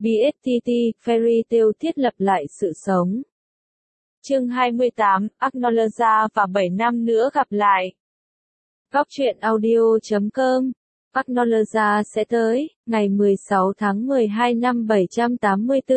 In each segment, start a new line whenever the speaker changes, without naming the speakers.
BSTT, Fairy Tail thiết lập lại sự sống. Chương 28, Acknowledge và 7 năm nữa gặp lại. Góc truyện audio.com. Acknowledge sẽ tới, ngày 16 tháng 12 năm 784.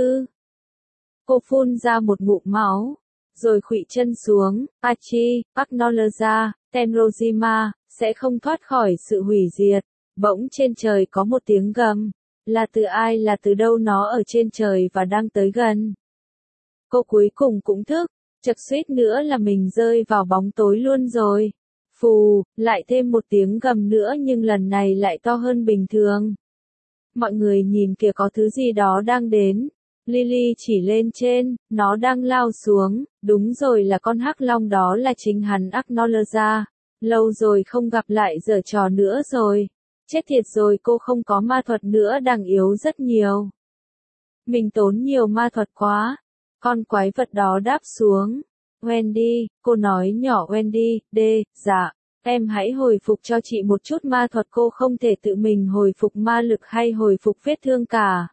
Cô phun ra một ngụm máu, rồi khuỵu chân xuống. Archie, Acknowledge, Tenrojima, sẽ không thoát khỏi sự hủy diệt. Bỗng trên trời có một tiếng gầm. Là từ ai, là từ đâu, nó ở trên trời và đang tới gần. Cô cuối cùng cũng thức, chật suýt nữa là mình rơi vào bóng tối luôn rồi. Phù, lại thêm một tiếng gầm nữa nhưng lần này lại to hơn bình thường. Mọi người nhìn kìa, có thứ gì đó đang đến. Lily chỉ lên trên, nó đang lao xuống. Đúng rồi, là con hắc long, đó là chính hắn Acknowledge. Lâu rồi không gặp lại, giở trò nữa rồi. Chết thiệt rồi, cô không có ma thuật nữa, đang yếu rất nhiều. Mình tốn nhiều ma thuật quá. Con quái vật đó đáp xuống. Wendy, cô nói nhỏ. Wendy, dạ. Em hãy hồi phục cho chị một chút ma thuật. Cô không thể tự mình hồi phục ma lực hay hồi phục vết thương cả.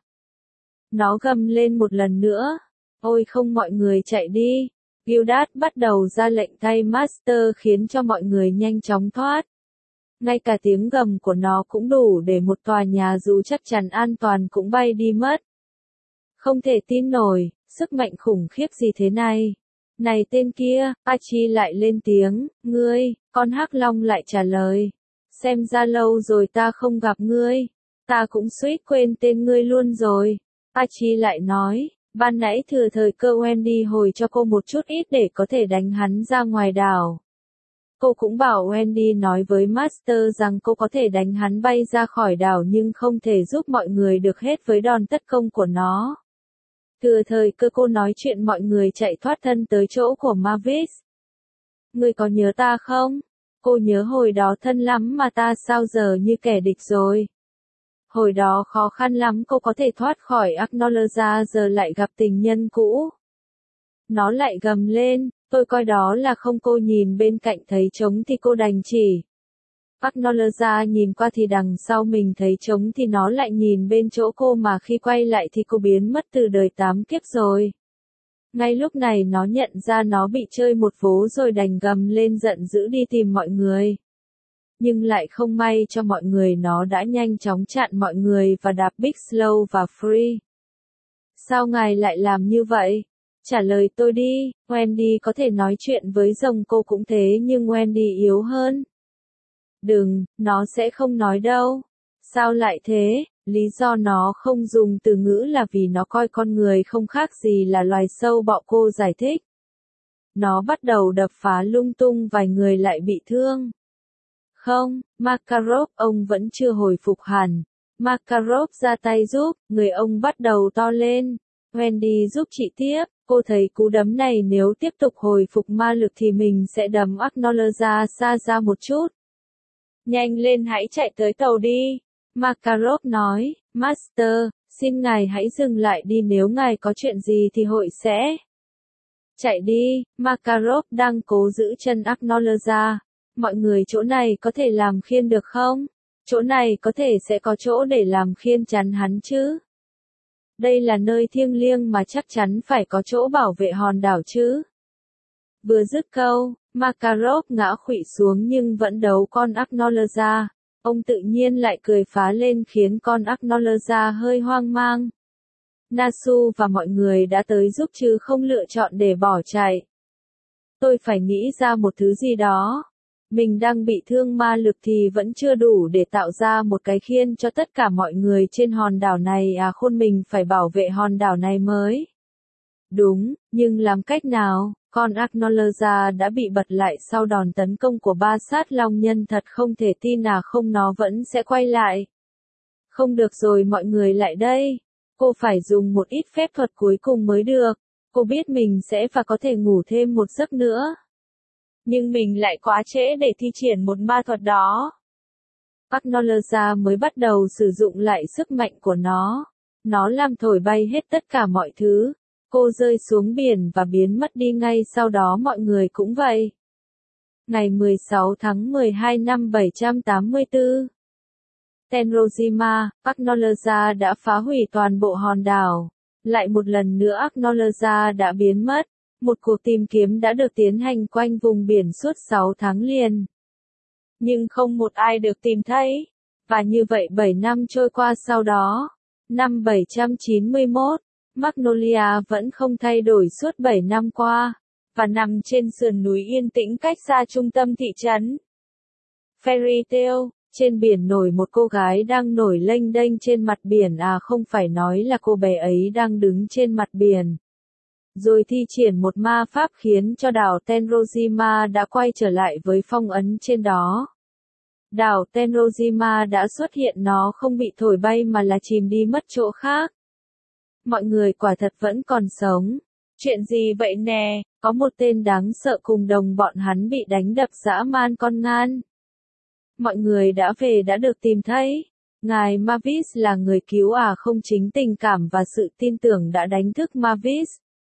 Nó gầm lên một lần nữa. Ôi không, mọi người chạy đi. Gildas bắt đầu ra lệnh thay Master khiến cho mọi người nhanh chóng thoát. Ngay cả tiếng gầm của nó cũng đủ để một tòa nhà dù chắc chắn an toàn cũng bay đi mất. Không thể tin nổi, sức mạnh khủng khiếp gì thế này. Này tên kia, Archie lại lên tiếng. Ngươi, con hắc long lại trả lời. Xem ra lâu rồi ta không gặp ngươi. Ta cũng suýt quên tên ngươi luôn rồi. Archie lại nói, ban nãy thừa thời cơ Wendy hồi cho cô một chút ít để có thể đánh hắn ra ngoài đảo. Cô cũng bảo Wendy nói với Master rằng cô có thể đánh hắn bay ra khỏi đảo nhưng không thể giúp mọi người được hết với đòn tấn công của nó. Thừa thời cơ cô nói chuyện, mọi người chạy thoát thân tới chỗ của Mavis. Ngươi có nhớ ta không? Cô nhớ hồi đó thân lắm mà ta sao giờ như kẻ địch rồi. Hồi đó khó khăn lắm cô có thể thoát khỏi Acknowledge, giờ lại gặp tình nhân cũ. Nó lại gầm lên, tôi coi đó là không. Cô nhìn bên cạnh thấy trống thì cô đành chỉ. Acknowledge nhìn qua thì đằng sau mình thấy trống thì nó lại nhìn bên chỗ cô, mà khi quay lại thì cô biến mất từ đời 8 kiếp rồi. Ngay lúc này nó nhận ra nó bị chơi một vố rồi đành gầm lên giận dữ đi tìm mọi người. Nhưng lại không may cho mọi người, nó đã nhanh chóng chặn mọi người và đạp Big Slow và Free. Sao ngài lại làm như vậy? Trả lời tôi đi. Wendy có thể nói chuyện với rồng, cô cũng thế, nhưng Wendy yếu hơn. Đừng, nó sẽ không nói đâu. Sao lại thế? Lý do nó không dùng từ ngữ là vì nó coi con người không khác gì là loài sâu bọ, cô giải thích. Nó bắt đầu đập phá lung tung, vài người lại bị thương. Không, Makarov, ông vẫn chưa hồi phục hẳn. Makarov ra tay giúp, người ông bắt đầu to lên. Wendy giúp chị tiếp, cô thấy cú đấm này nếu tiếp tục hồi phục ma lực thì mình sẽ đấm Acknowledge xa ra một chút. Nhanh lên, hãy chạy tới tàu đi. Makarov nói, Master, xin ngài hãy dừng lại đi, nếu ngài có chuyện gì thì hội sẽ. Chạy đi, Makarov đang cố giữ chân Acknowledge. Mọi người, chỗ này có thể làm khiên được không? Chỗ này có thể sẽ có chỗ để làm khiên chắn hắn chứ? Đây là nơi thiêng liêng mà chắc chắn phải có chỗ bảo vệ hòn đảo chứ? Vừa dứt câu, Makarov ngã khuỵu xuống nhưng vẫn đấu con Acknowledge. Ông tự nhiên lại cười phá lên khiến con Acknowledge hơi hoang mang. Nasu và mọi người đã tới giúp chứ không lựa chọn để bỏ chạy. Tôi phải nghĩ ra một thứ gì đó. Mình đang bị thương ma lực thì vẫn chưa đủ để tạo ra một cái khiên cho tất cả mọi người trên hòn đảo này à, khôn, mình phải bảo vệ hòn đảo này mới. Đúng, nhưng làm cách nào? Con Acknowledge đã bị bật lại sau đòn tấn công của ba sát long nhân, thật không thể tin à, không, nó vẫn sẽ quay lại. Không được rồi, mọi người lại đây. Cô phải dùng một ít phép thuật cuối cùng mới được. Cô biết mình sẽ và có thể ngủ thêm một giấc nữa. Nhưng mình lại quá trễ để thi triển một ma thuật đó. Acknowledge mới bắt đầu sử dụng lại sức mạnh của nó. Nó làm thổi bay hết tất cả mọi thứ. Cô rơi xuống biển và biến mất đi ngay sau đó, mọi người cũng vậy. Ngày 16 tháng 12 năm 784. Tenrojima, Acknowledge đã phá hủy toàn bộ hòn đảo. Lại một lần nữa Acknowledge đã biến mất. Một cuộc tìm kiếm đã được tiến hành quanh vùng biển suốt 6 tháng liền. Nhưng không một ai được tìm thấy. Và như vậy 7 năm trôi qua sau đó. Năm 791, Magnolia vẫn không thay đổi suốt 7 năm qua. Và nằm trên sườn núi yên tĩnh cách xa trung tâm thị trấn. Fairy Tale, trên biển nổi một cô gái đang nổi lênh đênh trên mặt biển, không phải nói là cô bé ấy đang đứng trên mặt biển. Rồi thi triển một ma pháp khiến cho đảo Tenrojima đã quay trở lại với phong ấn trên đó. Đảo Tenrojima đã xuất hiện, nó không bị thổi bay mà là chìm đi mất chỗ khác. Mọi người quả thật vẫn còn sống. Chuyện gì vậy nè, có một tên đáng sợ cùng đồng bọn hắn bị đánh đập dã man con ngan. Mọi người đã về đã được tìm thấy. Ngài Mavis là người cứu, không chính tình cảm và sự tin tưởng đã đánh thức Mavis.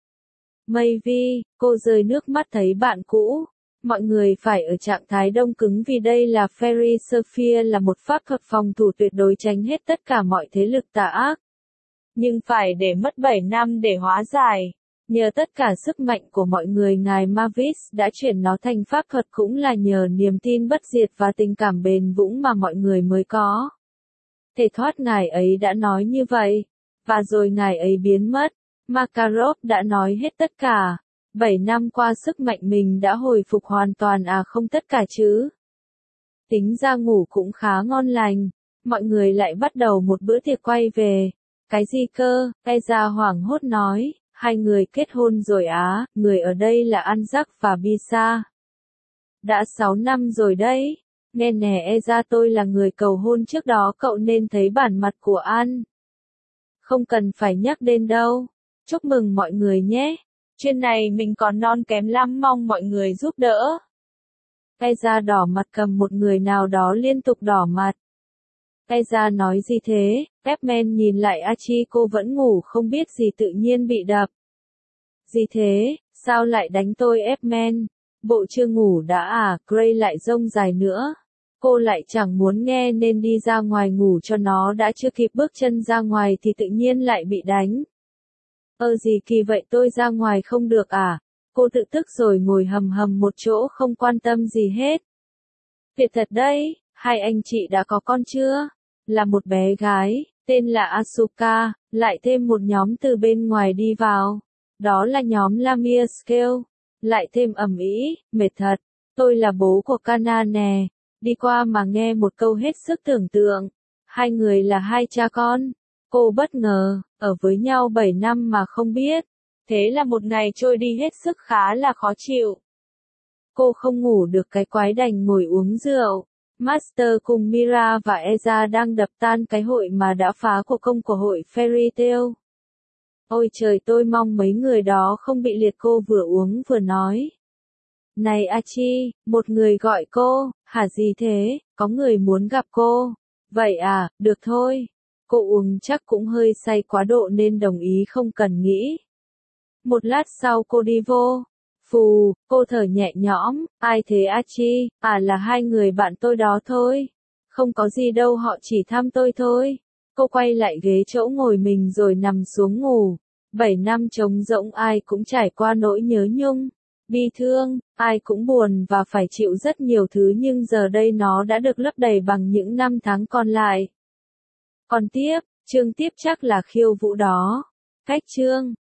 Mayvi, cô rơi nước mắt thấy bạn cũ. Mọi người phải ở trạng thái đông cứng vì đây là Fairy Sphere, là một pháp thuật phòng thủ tuyệt đối tránh hết tất cả mọi thế lực tà ác. Nhưng phải để mất 7 năm để hóa giải. Nhờ tất cả sức mạnh của mọi người, ngài Mavis đã chuyển nó thành pháp thuật, cũng là nhờ niềm tin bất diệt và tình cảm bền vững mà mọi người mới có thể thoát. Ngài ấy đã nói như vậy. Và rồi ngài ấy biến mất. Makarov đã nói hết tất cả. 7 năm qua sức mạnh mình đã hồi phục hoàn toàn, không tất cả chứ. Tính ra ngủ cũng khá ngon lành. Mọi người lại bắt đầu một bữa tiệc quay về. Cái gì cơ? Eza hoảng hốt nói. Hai người kết hôn rồi á, người ở đây là Anzac và Bisa. Đã 6 năm rồi đấy. Nghe nè Eza, tôi là người cầu hôn trước đó, cậu nên thấy bản mặt của An. Không cần phải nhắc đến đâu. Chúc mừng mọi người nhé. Chuyện này mình còn non kém lắm, mong mọi người giúp đỡ. Eza đỏ mặt cầm một người nào đó liên tục đỏ mặt. Eza nói gì thế? Batman nhìn lại Archie, cô vẫn ngủ không biết gì tự nhiên bị đập. Gì thế? Sao lại đánh tôi Batman? Bộ chưa ngủ đã à? Gray lại rông dài nữa. Cô lại chẳng muốn nghe nên đi ra ngoài ngủ cho nó, đã chưa kịp bước chân ra ngoài thì tự nhiên lại bị đánh. Gì kỳ vậy, tôi ra ngoài không được à? Cô tự tức rồi ngồi hầm hầm một chỗ không quan tâm gì hết. Tuyệt thật đấy, hai anh chị đã có con chưa? Là một bé gái, tên là Asuka, lại thêm một nhóm từ bên ngoài đi vào. Đó là nhóm Lamia Scale. Lại thêm ầm ĩ, mệt thật. Tôi là bố của Kana nè. Đi qua mà nghe một câu hết sức tưởng tượng. Hai người là hai cha con. Cô bất ngờ, ở với nhau 7 năm mà không biết. Thế là một ngày trôi đi hết sức khá là khó chịu. Cô không ngủ được cái quái, đành ngồi uống rượu. Master cùng Mira và Eza đang đập tan cái hội mà đã phá cuộc công của hội Fairy Tale. Ôi trời, tôi mong mấy người đó không bị liệt, cô vừa uống vừa nói. Này Archie, một người gọi cô, hả gì thế, có người muốn gặp cô. Vậy à, được thôi. Cô uống chắc cũng hơi say quá độ nên đồng ý không cần nghĩ. Một lát sau cô đi vô. Phù, cô thở nhẹ nhõm, ai thế Archie? Là hai người bạn tôi đó thôi. Không có gì đâu, họ chỉ thăm tôi thôi. Cô quay lại ghế chỗ ngồi mình rồi nằm xuống ngủ. 7 năm trống rỗng, ai cũng trải qua nỗi nhớ nhung, bi thương, ai cũng buồn và phải chịu rất nhiều thứ, nhưng giờ đây nó đã được lấp đầy bằng những năm tháng còn lại. Còn tiếp, chương tiếp chắc là khiêu vũ đó. Cách chương